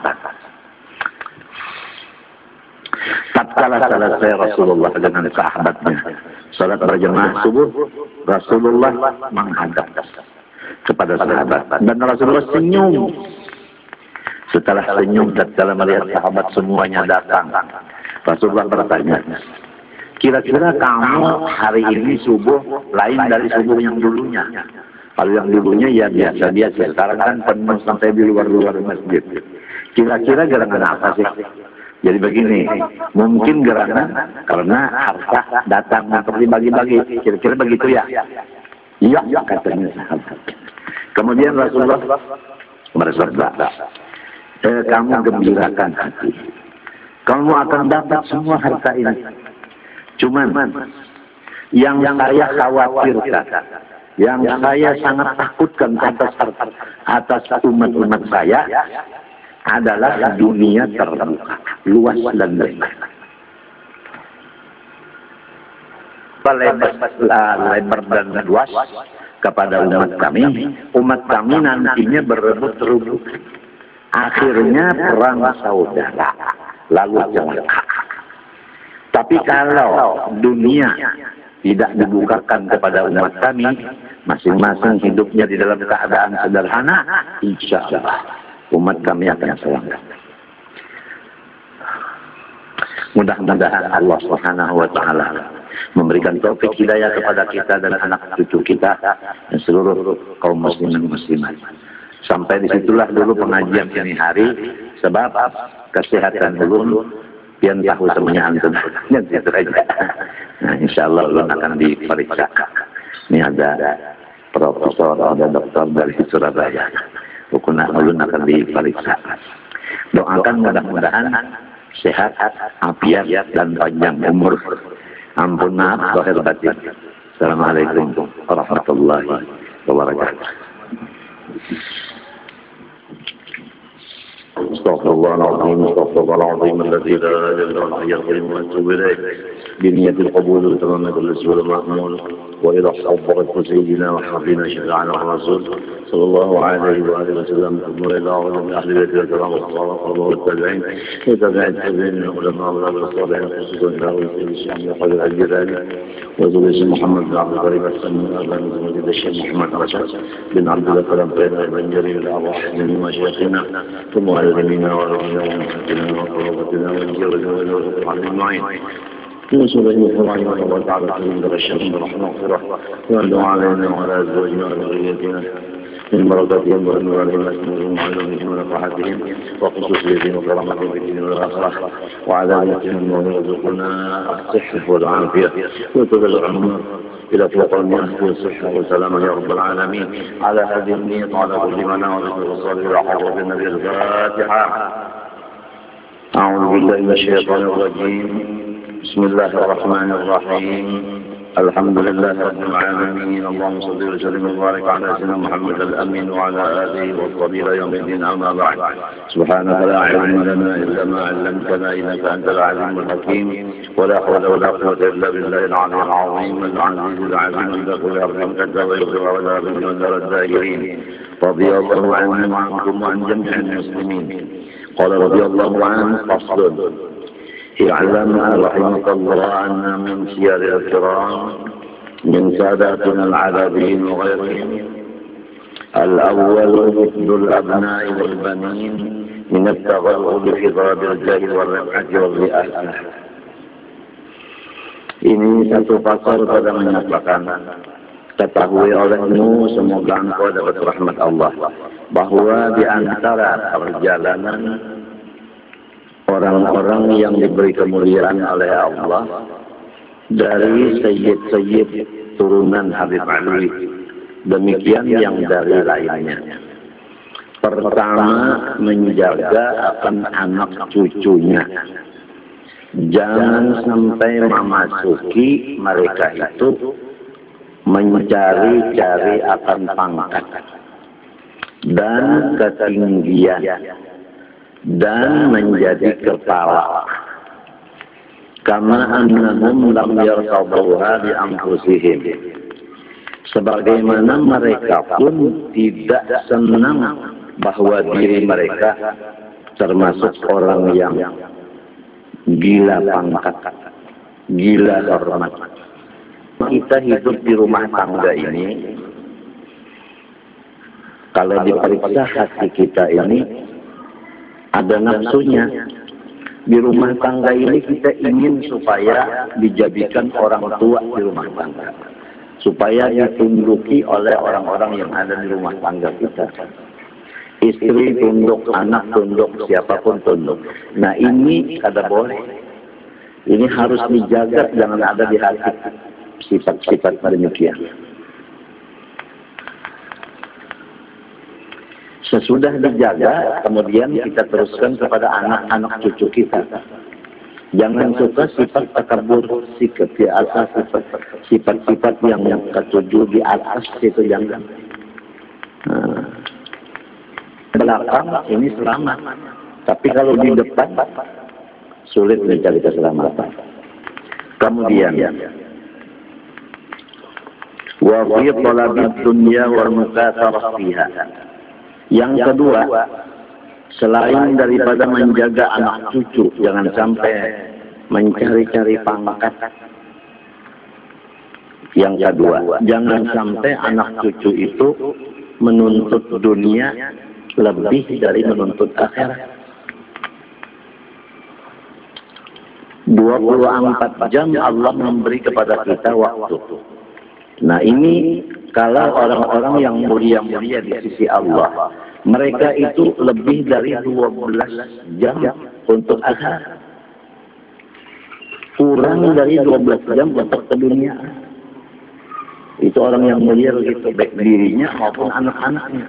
Tatkala selesai Rasulullah dengan sahabatnya sholat berjemaah subuh, Rasulullah menghadap kepada sahabat dan Rasulullah senyum. Setelah senyum, tatkala melihat sahabat semuanya datang, Rasulullah bertanya, kira-kira kamu hari ini subuh lain dari subuh yang dulunya? Kalau yang dulunya ya biasa-biasa, sekarang kan penuh sampai di luar-luar masjid. Kira-kira gerangan apa sih? Jadi begini, mungkin gerangan karena harta datang untuk dibagi-bagi. Kira-kira begitu ya? Iya, katanya sahabat. Kemudian Rasulullah bersabda, eh, kamu gembirakan hati. Kamu akan dapat semua harta ini. Cuman yang saya khawatirkan, yang saya sangat takutkan atas atas umat-umat saya adalah dunia terbuka, luas dan lebar. Lebar dan luas kepada umat kami, umat kami nantinya berebut-rebut. Akhirnya perang saudara, lalu celaka. Tapi kalau dunia tidak dibukakan kepada umat kami, masing-masing hidupnya di dalam keadaan sederhana, insya Allah umat kami akan selamat. Mudah-mudahan Allah Subhanahu wa Ta'ala memberikan taufik hidayah kepada kita dan anak cucu kita dan seluruh kaum muslimin muslimat. Sampai disitulah dulu pengajian ini hari, sebab kesehatan dulu pian tahu semuanya antum. Itu aja. Nah, insya Allah ulun akan diperiksa. Ini ada profesor, ada dokter dari Surabaya. Pokoknya ulun akan diperiksa. Doakan mudah-mudahan sehat, afiat, dan panjang umur. Ampun maaf lahir batin. Assalamualaikum warahmatullahi wabarakatuh. استغفر الله العظيم استغفر الله العظيم الذي لا اله الا هو الحي القيوم واتوب اليه بنية القبول وتمام كل سوء المأمول والى حضرة سيدنا وحبيبنا شفيعنا الرسول صلى الله عليه واله وسلم ثم الى اعظم اهل بيته الكرام والصحابه والتابعين وتابع التابعين من العلماء والصالحين خصوصا الى سيد الشيخ محمد الجلالي وزوج محمد بن عبد الكريم السمي وابن زوج الشيخ محمد رشاد بن عبد الله سلام بن جرير الارواح من مشايخنا ثم علمنا وربنا ومحبنا وقرابتنا ونجرنا ونرزق عن المعين ونسأل أن يفرعنا الله تعالى من الشر برحمة وغفرة وأنه علينا وعلى أزواجنا وذريتنا من بركاتهم وأنوارهم وأسمائهم وعلومهم ونفحاتهم وخصوصيتهم وكرامتهم في الدين والآخرة وعذابهم ويرزقنا الصحة والعافية وتبلغنا إلى فوق المئة والصحة والسلامة يا رب العالمين على هذه النية وعلى كل منا وذكر الصالح وحضرة النبي الفاتحة. أعوذ بالله من الشيطان الرجيم. بسم الله الرحمن الرحيم. الحمد لله رب العالمين. اللهم صل وسلم وبارك على سيدنا محمد الأمين وعلى آله وصحبه إلى يوم الدين. أما بعد سبحانك لا علم لنا إلا ما علمتنا إنك أنت العليم الحكيم ولا حول ولا قوة إلا بالله العلي العظيم العزيز العليم عند كل أرض كذا ويغفر ولا بد من دار الدائرين. رضي الله عنهم وعنكم وعن جميع المسلمين. قال رضي الله عنه فصل اعلم رحمك الله أن من سير الكرام من ساداتنا العربيين وغيرهم الأول مثل الأبناء والبنين من التغلغل في ضرب الجاه والرفعة والرئاسة. Ini satu pasal pada menyatakan, ketahui olehmu semoga engkau dapat rahmat Allah, bahwa di antara perjalanan orang-orang yang diberi kemuliaan oleh Allah dari sayyid-sayyid turunan Habib Ali, demikian yang dari lainnya. Pertama, menjaga akan anak cucunya. Jangan sampai memasuki mereka itu mencari-cari akan pangkat dan ketinggian dan menjadi kepala. Kama annahum lam yarqabuha bi anfusihim. Sebagaimana mereka pun tidak senang bahwa diri mereka termasuk orang yang gila pangkat, gila hormat. Kita hidup di rumah tangga ini, kalau diperiksa hati kita ini ada nafsunya. Di rumah tangga ini kita ingin supaya dijadikan orang tua di rumah tangga, supaya ditunduki oleh orang-orang yang ada di rumah tangga kita. Istri tunduk, anak tunduk, siapapun tunduk. Nah ini kada boleh. Ini harus dijaga, jangan ada di hati sifat-sifat demikian. Sesudah dijaga, kemudian kita teruskan kepada anak-anak cucu kita. Jangan suka sifat takabur, sikap di atas, sifat-sifat yang ketujuh di atas itu jangan. Nah, belakang ini selamat, tapi kalau di depan sulit mencari keselamatan. Kemudian wa fi talabid dunya wal mukatsarah fiha. Yang kedua, selain daripada menjaga anak cucu, jangan sampai mencari-cari pangkat. Yang kedua, jangan sampai anak cucu itu menuntut dunia lebih dari menuntut akhirat. dua puluh empat jam Allah memberi kepada kita waktu. Nah ini kalau orang-orang yang mulia-mulia di sisi Allah, mereka itu lebih dari dua belas jam untuk akhirat. kurang dari dua belas jam untuk ke dunia. Itu orang yang mulia begitu, baik dirinya maupun anak-anaknya.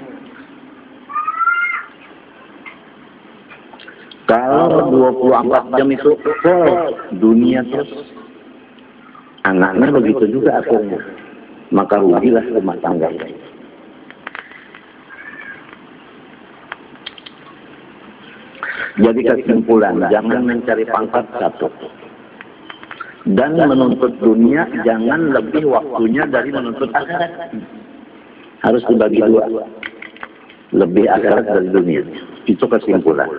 Kalau dua puluh empat jam itu full dunia terus, anaknya begitu juga akhirnya, maka rugilah rumah tangga. Jadi kesimpulan, jangan mencari pangkat satu. Dan menuntut dunia, jangan lebih waktunya dari menuntut akhirat. Harus dibagi dua. Lebih akhirat dari dunia. Itu kesimpulan.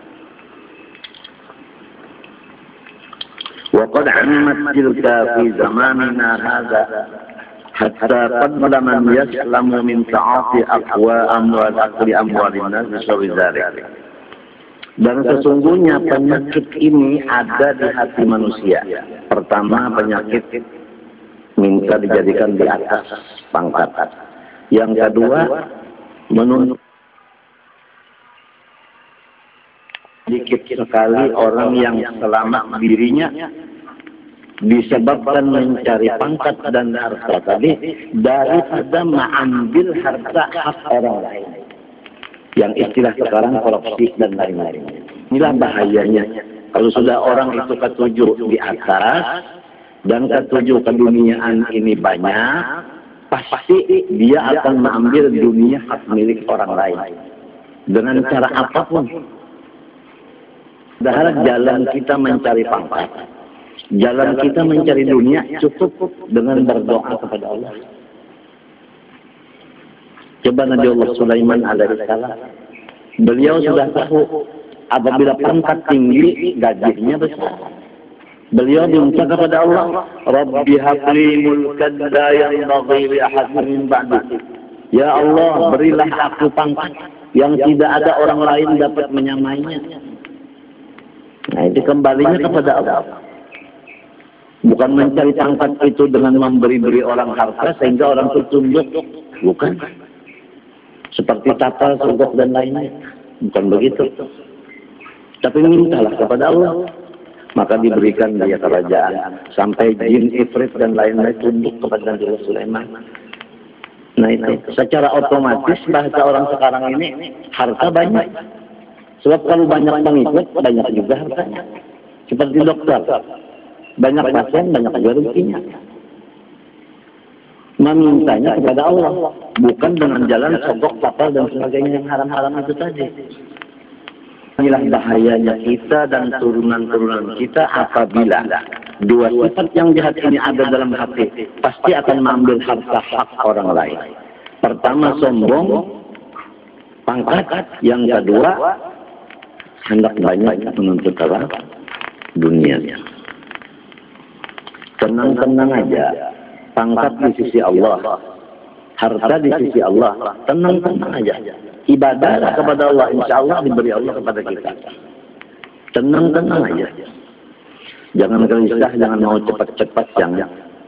وقد عمت تلك في زماننا هذا حتى قدر من يسلم من تعاطي أقوى أموال أكل أموال الناس بسبب ذلك. Dan sesungguhnya penyakit ini ada di hati manusia. Pertama, penyakit minta dijadikan di atas pangkat. Yang kedua, menuntut sedikit sekali orang yang selamat dirinya disebabkan mencari pangkat dan harta tadi daripada mengambil harta hak orang lain. Yang istilah sekarang korupsi dan lain-lain. Inilah bahayanya. Kalau sudah orang itu ketujuh di atas dan ketujuh keduniaan ini banyak, pasti dia akan mengambil dunia hak milik orang lain dengan cara apapun. Padahal jalan kita mencari pangkat, jalan kita mencari dunia cukup dengan berdoa kepada Allah. Coba Nabi Allah Sulaiman alaihissalam, beliau sudah tahu apabila pangkat tinggi gajinya besar. Beliau minta kepada Allah, Rabbi habli mulkan la yanbaghi li ahadin min ba'di. Ya Allah, berilah aku pangkat yang tidak ada orang lain dapat menyamainya. Nah, itu kembalinya kepada Allah. Bukan mencari pangkat itu dengan memberi-beri orang harta sehingga orang itu tunduk. Bukan. Seperti tapal, sogok dan lainnya. Bukan begitu. Tapi mintalah kepada Allah. Maka diberikan dia kerajaan. Sampai jin, ifrit dan lain-lain tunduk kepada Nabi Sulaiman. Nah itu. Secara otomatis bahasa orang sekarang ini harta banyak. Sebab kalau banyak pengikut, banyak juga hartanya. Seperti dokter. Banyak pasien, banyak juga rezekinya. Memintanya kepada Allah, bukan dengan jalan sogok, tapal dan sebagainya yang haram-haram itu tadi. Inilah bahayanya kita dan turunan-turunan kita apabila dua sifat yang jahat ini ada dalam hati, pasti akan mengambil harta hak orang lain. Pertama sombong, pangkat. Yang kedua hendak banyak menuntut apa? Dunia. Tenang-tenang aja. Pangkat di sisi Allah, harta di sisi Allah, tenang-tenang aja. Ibadah kepada Allah, insya Allah diberi Allah kepada kita. Tenang-tenang aja. Jangan gelisah, jangan mau cepat-cepat, jangan.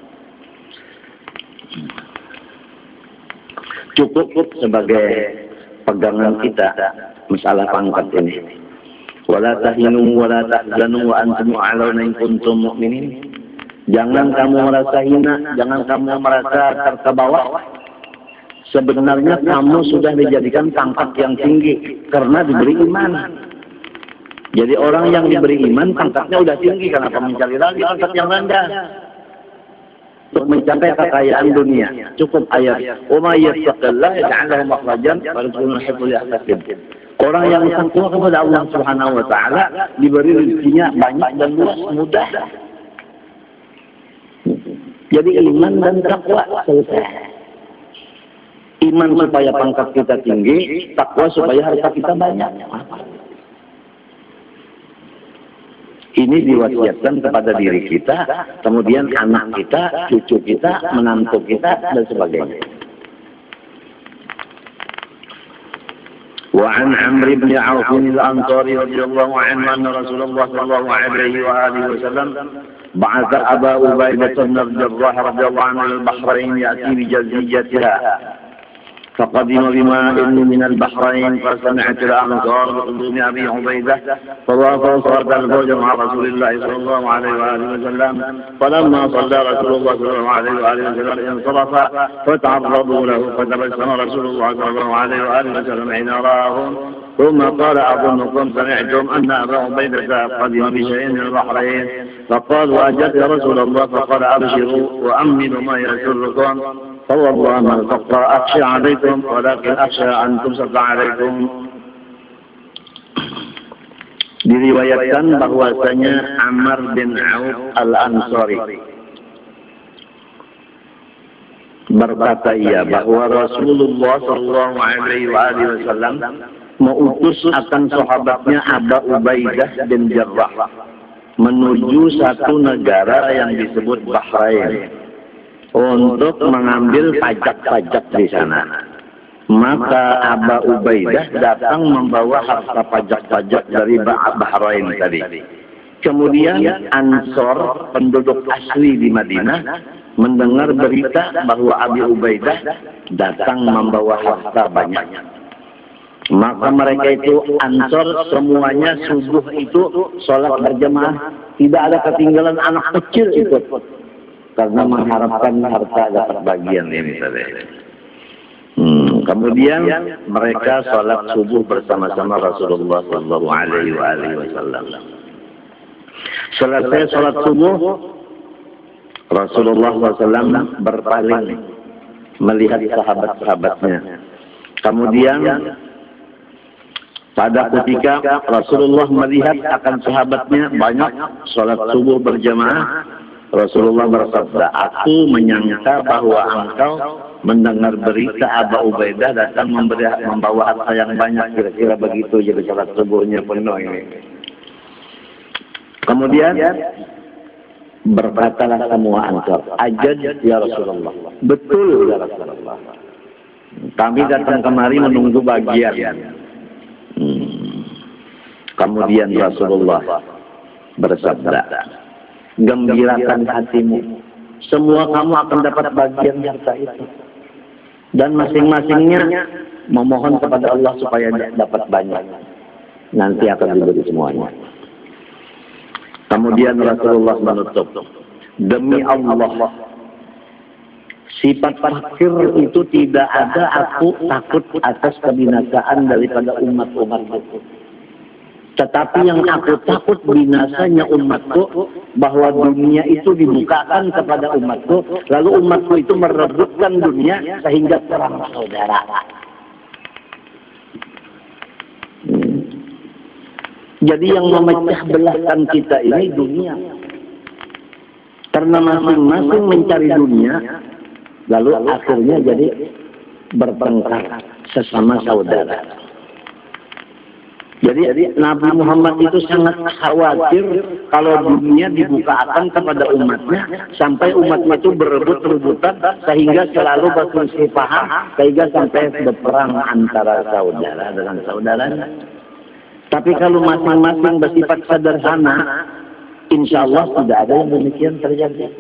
Cukup sebagai pegangan kita masalah pangkat ini. Wala tahinu wala tahzanu wa antum a'launa in kuntum mu'minin. Jangan kamu merasa hina, jangan kamu merasa terkebawa. Sebenarnya kamu sudah dijadikan pangkat yang tinggi karena diberi iman. Jadi orang yang diberi iman pangkatnya sudah tinggi, kenapa mencari lagi pangkat yang rendah? Untuk mencapai kekayaan dunia, cukup ayat. Wa yattaqillah yaj'al lahu makhrajan wa yarzuqhu min haythu. Orang yang takwa kepada Allah Subhanahu wa taala diberi rezekinya banyak dan luas, mudah. Jadi iman dan takwa selesai. Iman supaya pangkat kita tinggi, takwa supaya harta kita banyak. Ini diwasiatkan kepada diri kita, kemudian anak kita, cucu kita, menantu kita, dan sebagainya. وعن عمرو بن عوف الأنصاري رضي الله عنه أن رسول الله صلى الله عليه وآله وسلم بعث أبا عبيدة بن الجراح رضي الله عنه إلى البحرين يأتي بجزيتها فقدم بماء من البحرين فسمعت الأنصار بقدوم أبي عبيدة فوافوا صلاة الفجر مع رسول الله صلى الله عليه وآله وسلم فلما صلى رسول الله صلى الله عليه وآله وسلم انصرف فتعرضوا له فتبسم رسول الله صلى الله عليه وآله وسلم حين رآهم ثم قال أظنكم سمعتم أن أبا عبيدة قدم بشيء من البحرين فقالوا أجل يا رسول الله فقال أبشروا وأمنوا ما يسركم فوالله ما الفقر أخشى عليكم ولكن أخشى أن تبسط عليكم. Diriwayatkan bahwasanya Ammar bin Auf Al-Ansari berkata ia bahwa Rasulullah Shallallahu Alaihi Wasallam mengutus akan sahabatnya Aba Ubaidah bin Jarrah menuju satu negara yang disebut Bahrain untuk mengambil pajak-pajak di sana. Maka Aba Ubaidah datang membawa harta pajak-pajak dari Bahrain tadi. Kemudian Ansor, penduduk asli di Madinah, mendengar berita bahwa Abi Ubaidah datang membawa harta banyak. Maka mereka itu Ansor semuanya subuh itu sholat berjamaah, tidak ada ketinggalan anak kecil ikut, karena mengharapkan harta dapat bagian ini tadi. Hmm, kemudian mereka sholat subuh bersama-sama Rasulullah Shallallahu Alaihi Wasallam. Selesai sholat subuh, Rasulullah shallallahu alaihi wasallam berpaling melihat sahabat-sahabatnya. Kemudian pada ketika Rasulullah melihat akan sahabatnya banyak sholat subuh berjamaah, Rasulullah bersabda, aku menyangka bahwa engkau mendengar berita Aba Ubaidah datang memberi, membawa harta yang banyak, kira-kira begitu jadi sholat subuhnya penuh ini. Kemudian berkatalah semua Ansar, ajad ya Rasulullah, betul ya Rasulullah, kami datang kemari menunggu bagian. Hmm. Kemudian Rasulullah bersabda, gembirakan hatimu, semua kamu akan dapat bagian harta itu, dan masing-masingnya memohon kepada Allah supaya dapat banyak, nanti akan diberi semuanya. Kemudian Rasulullah menutup, demi Allah, sifat fakir itu tidak ada, aku takut atas kebinasaan daripada umat-umatku. Tetapi yang aku takut binasanya umatku, bahwa dunia itu dibukakan kepada umatku, lalu umatku itu merebutkan dunia sehingga perang saudara. Hmm. Jadi yang memecah belahkan kita ini dunia. Karena masing-masing mencari dunia, lalu akhirnya jadi bertengkar sesama saudara. Jadi Nabi Muhammad itu sangat khawatir kalau dunia dibukakan kepada umatnya, sampai umatnya itu berebut-rebutan sehingga selalu berselisih paham, sehingga sampai berperang antara saudara dengan saudaranya. Tapi kalau masing-masing bersifat sederhana, insya Allah tidak ada yang demikian terjadi.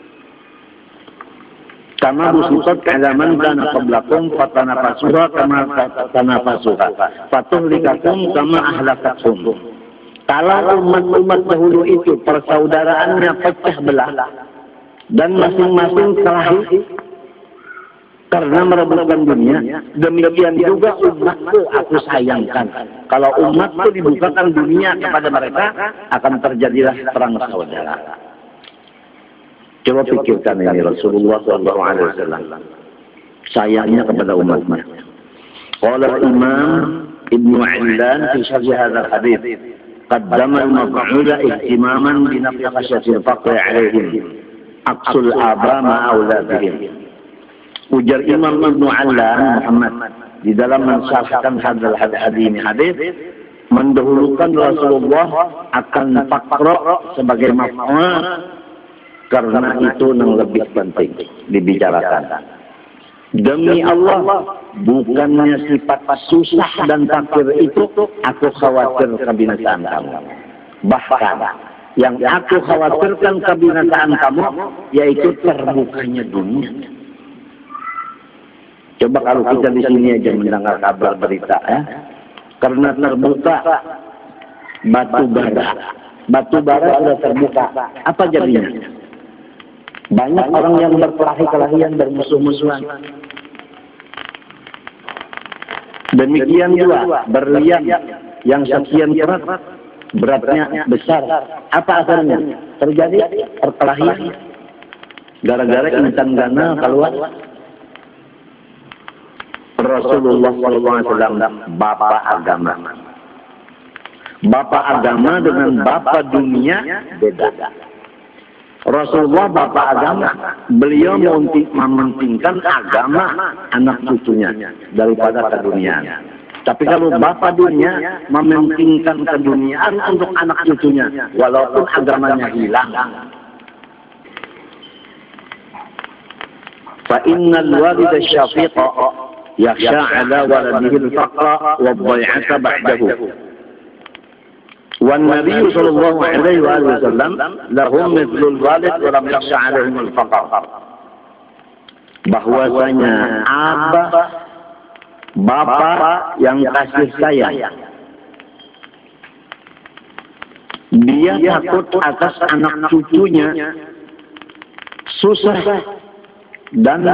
Kama busifat kalaman kana qablakum fatanafasuha kama fatanafasuha fatuhlikakum kama ahlakatum. Kalau umat-umat dahulu itu persaudaraannya pecah belah dan masing-masing kelahi karena merebutkan dunia, demikian juga umatku aku sayangkan. Kalau umatku dibukakan dunia kepada mereka, akan terjadilah perang saudara. Coba pikirkan ini Rasulullah Shallallahu Alaihi Wasallam sayangnya kepada umatnya. Qala Imam Ibnu Ailan fi syarh hadzal hadits, qaddama al-maf'ula ihtimaman bi nafyi khasyatil faqri 'alaihim aqsul aba ma auladihim. Ujar Imam Ibnu Ailan Muhammad di dalam mensyarahkan hadzal hadits ini hadis, mendahulukan Rasulullah akan fakra sebagai maf'ul karena itu yang lebih penting dibicarakan. Demi Allah, bukannya sifat susah dan fakir itu aku khawatir kebinasaan kamu. Bahkan yang aku khawatirkan kebinasaan kamu yaitu terbukanya dunia. Coba kalau kita di sini aja mendengar kabar berita ya, karena terbuka batu bara, batu bara sudah terbuka, apa jadinya? Banyak orang yang berkelahi-kelahian, bermusuh-musuhan. Demikian juga berlian yang sekian berat, beratnya besar. Apa asalnya? Terjadi perkelahian gara-gara insan gana keluar. Rasulullah shallallahu alaihi wasallam bapak agama. Bapak agama dengan bapak dunia beda. Rasulullah bapak agama, beliau mementingkan agama anak cucunya daripada keduniaan. Tapi kalau bapak dunia mementingkan keduniaan untuk anak cucunya, walaupun agamanya hilang. Fa innal walida syafiqa yakhsha ala waladihi al-faqra wa ad-dhai'ata ba'dahu. والنبي صلى الله عليه وآله وسلم لهم مثل الوالد ولم يخشى عليهم الفقر. Bahwasanya abah bapak yang kasih sayang, dia takut atas anak cucunya susah dan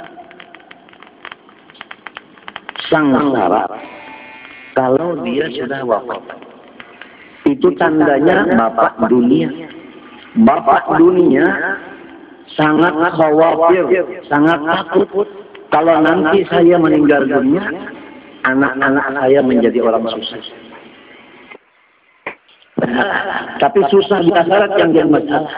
sengsara kalau dia sudah wafat. Itu tandanya bapak dunia. Bapak dunia sangat khawatir, sangat takut kalau nanti saya meninggal dunia, anak-anak saya menjadi orang susah. Tapi susah di akhirat yang jadi masalah.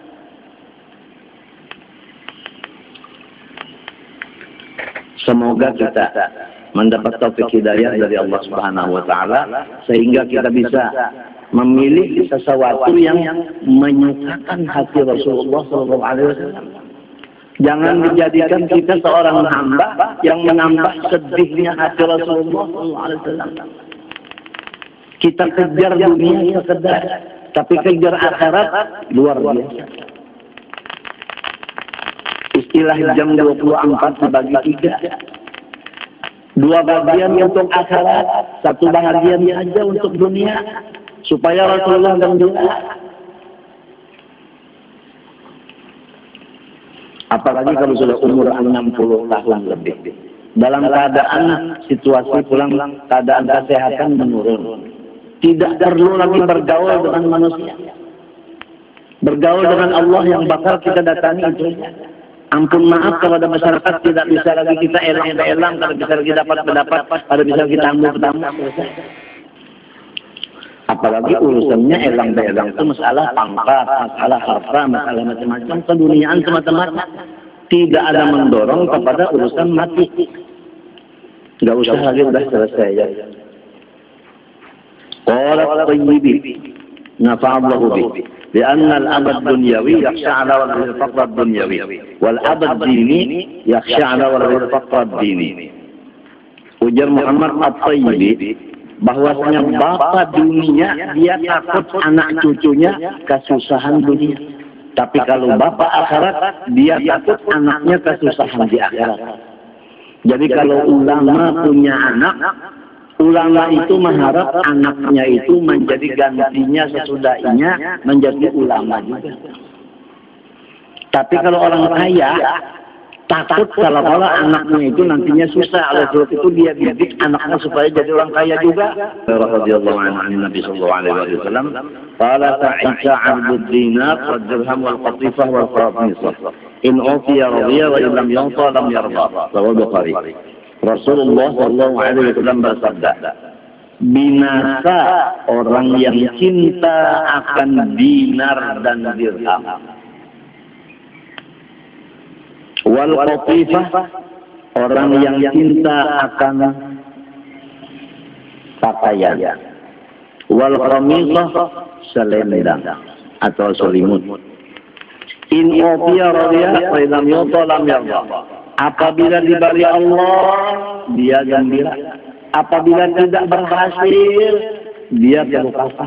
Semoga kita mendapat taufik hidayah dari Allah Subhanahu wa taala sehingga kita bisa memilih sesuatu yang menyukakan hati Rasulullah shallallahu alaihi wasallam. Jangan dijadikan kita seorang hamba yang menambah sedihnya hati Rasulullah shallallahu alaihi wasallam. Kita kejar dunia sekedar, tapi kejar akhirat luar biasa. Istilah jam dua puluh empat dibagi tiga. Dua bagian untuk akhirat, satu bagiannya aja untuk dunia, supaya Rasulullah dan dunia. Apalagi kalau sudah umur enam puluh tahun lebih. Dalam keadaan situasi pulang, keadaan kesehatan menurun. Tidak perlu lagi bergaul dengan manusia. Bergaul dengan Allah yang bakal kita datangi itu. Ampun maaf kepada masyarakat, tidak bisa lagi kita elang-elang, tidak bisa lagi dapat pendapat, tidak bisa kita tamu-tamu. Apalagi urusannya elang-elang itu masalah pangkat, masalah harta, masalah macam-macam, keduniaan semata-mata. Tidak ada mendorong kepada urusan mati. Tidak usah lagi, sudah selesai ya. Qala at-Tayyibi nafa'allahu bih. لأن الأب الدنيوي يخشى على ولده الفقر الدنيوي والأب الديني يخشى على ولده الفقر الديني. Ujar Muhammad At-Tayyibi bahwasanya bapak dunia dia takut anak cucunya kesusahan dunia. Tapi kalau bapak akhirat dia takut anaknya kesusahan di akhirat. Jadi kalau ulama punya anak, ulama itu mengharap anaknya itu menjadi gantinya sesudahnya menjadi ulama juga. Tapi kalau orang kaya takut kalau kalau anaknya itu nantinya susah, oleh sebab itu dia didik anaknya supaya jadi orang kaya juga. Radhiyallahu anhu Nabi sallallahu alaihi wasallam, qala ta'isa 'abdud dinar wad dirham wal qatifah wal qamisah. In ufiya radiya wa in lam yu'ta lam yarda. Sahih Bukhari. Rasulullah shallallahu alaihi wasallam bersabda, binasa orang yang cinta akan dinar dan dirham. Wal qatifah orang yang cinta akan pakaian. Wal qamisah selendang atau selimut. In ufiya radiya wa lam yu'ta lam yarda. Apabila diberi Allah, dia gembira. Apabila tidak berhasil, dia berduka.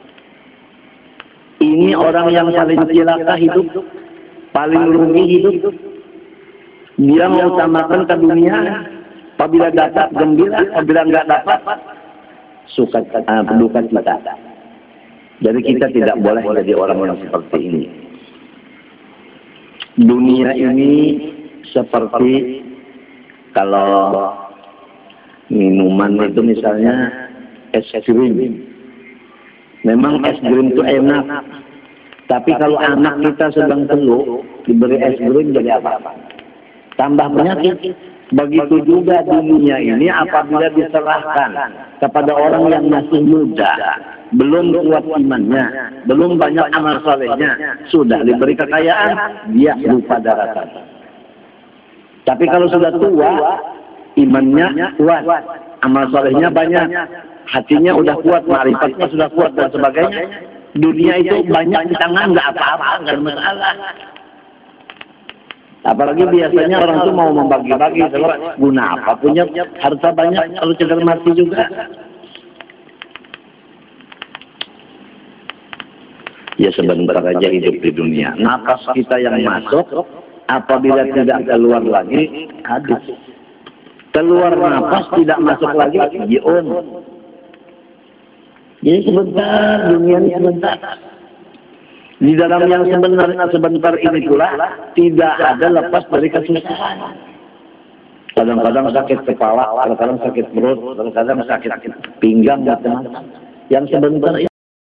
Ini orang yang paling celaka hidup, paling rugi hidup. Dia mengutamakan keduniaan. Apabila dapat gembira, apabila enggak dapat suka uh, duka cita. Jadi kita tidak boleh jadi orang-orang seperti ini. Dunia ini seperti kalau minuman itu misalnya es krim. Memang es krim itu enak. Tapi kalau anak kita sedang teluk, diberi es krim jadi apa? Tambah penyakit. Begitu juga dunia ini apabila diserahkan kepada orang yang masih muda, belum kuat imannya, belum banyak amal solehnya, sudah diberi kekayaan, dia lupa daratan. Tapi kalau sudah tua, imannya kuat, amal solehnya banyak, hatinya udah kuat, ma'rifatnya sudah kuat dan sebagainya, dunia itu banyak di tangan, nggak apa-apa, nggak ada masalah. Apalagi biasanya orang itu mau membagi-bagi, guna apa punya harta banyak kalau cedera mati juga. Ya sebentar aja hidup di dunia. Napas kita yang masuk, apabila tidak keluar lagi, habis. Keluar napas tidak masuk lagi, jiun. Jadi sebentar, dunia ini sebentar. Di dalam yang sebenarnya sebentar ini pula tidak ada lepas dari kesusahan. Kadang-kadang sakit kepala, kadang-kadang sakit perut, kadang-kadang sakit pinggang, macam-macam. Yang sebentar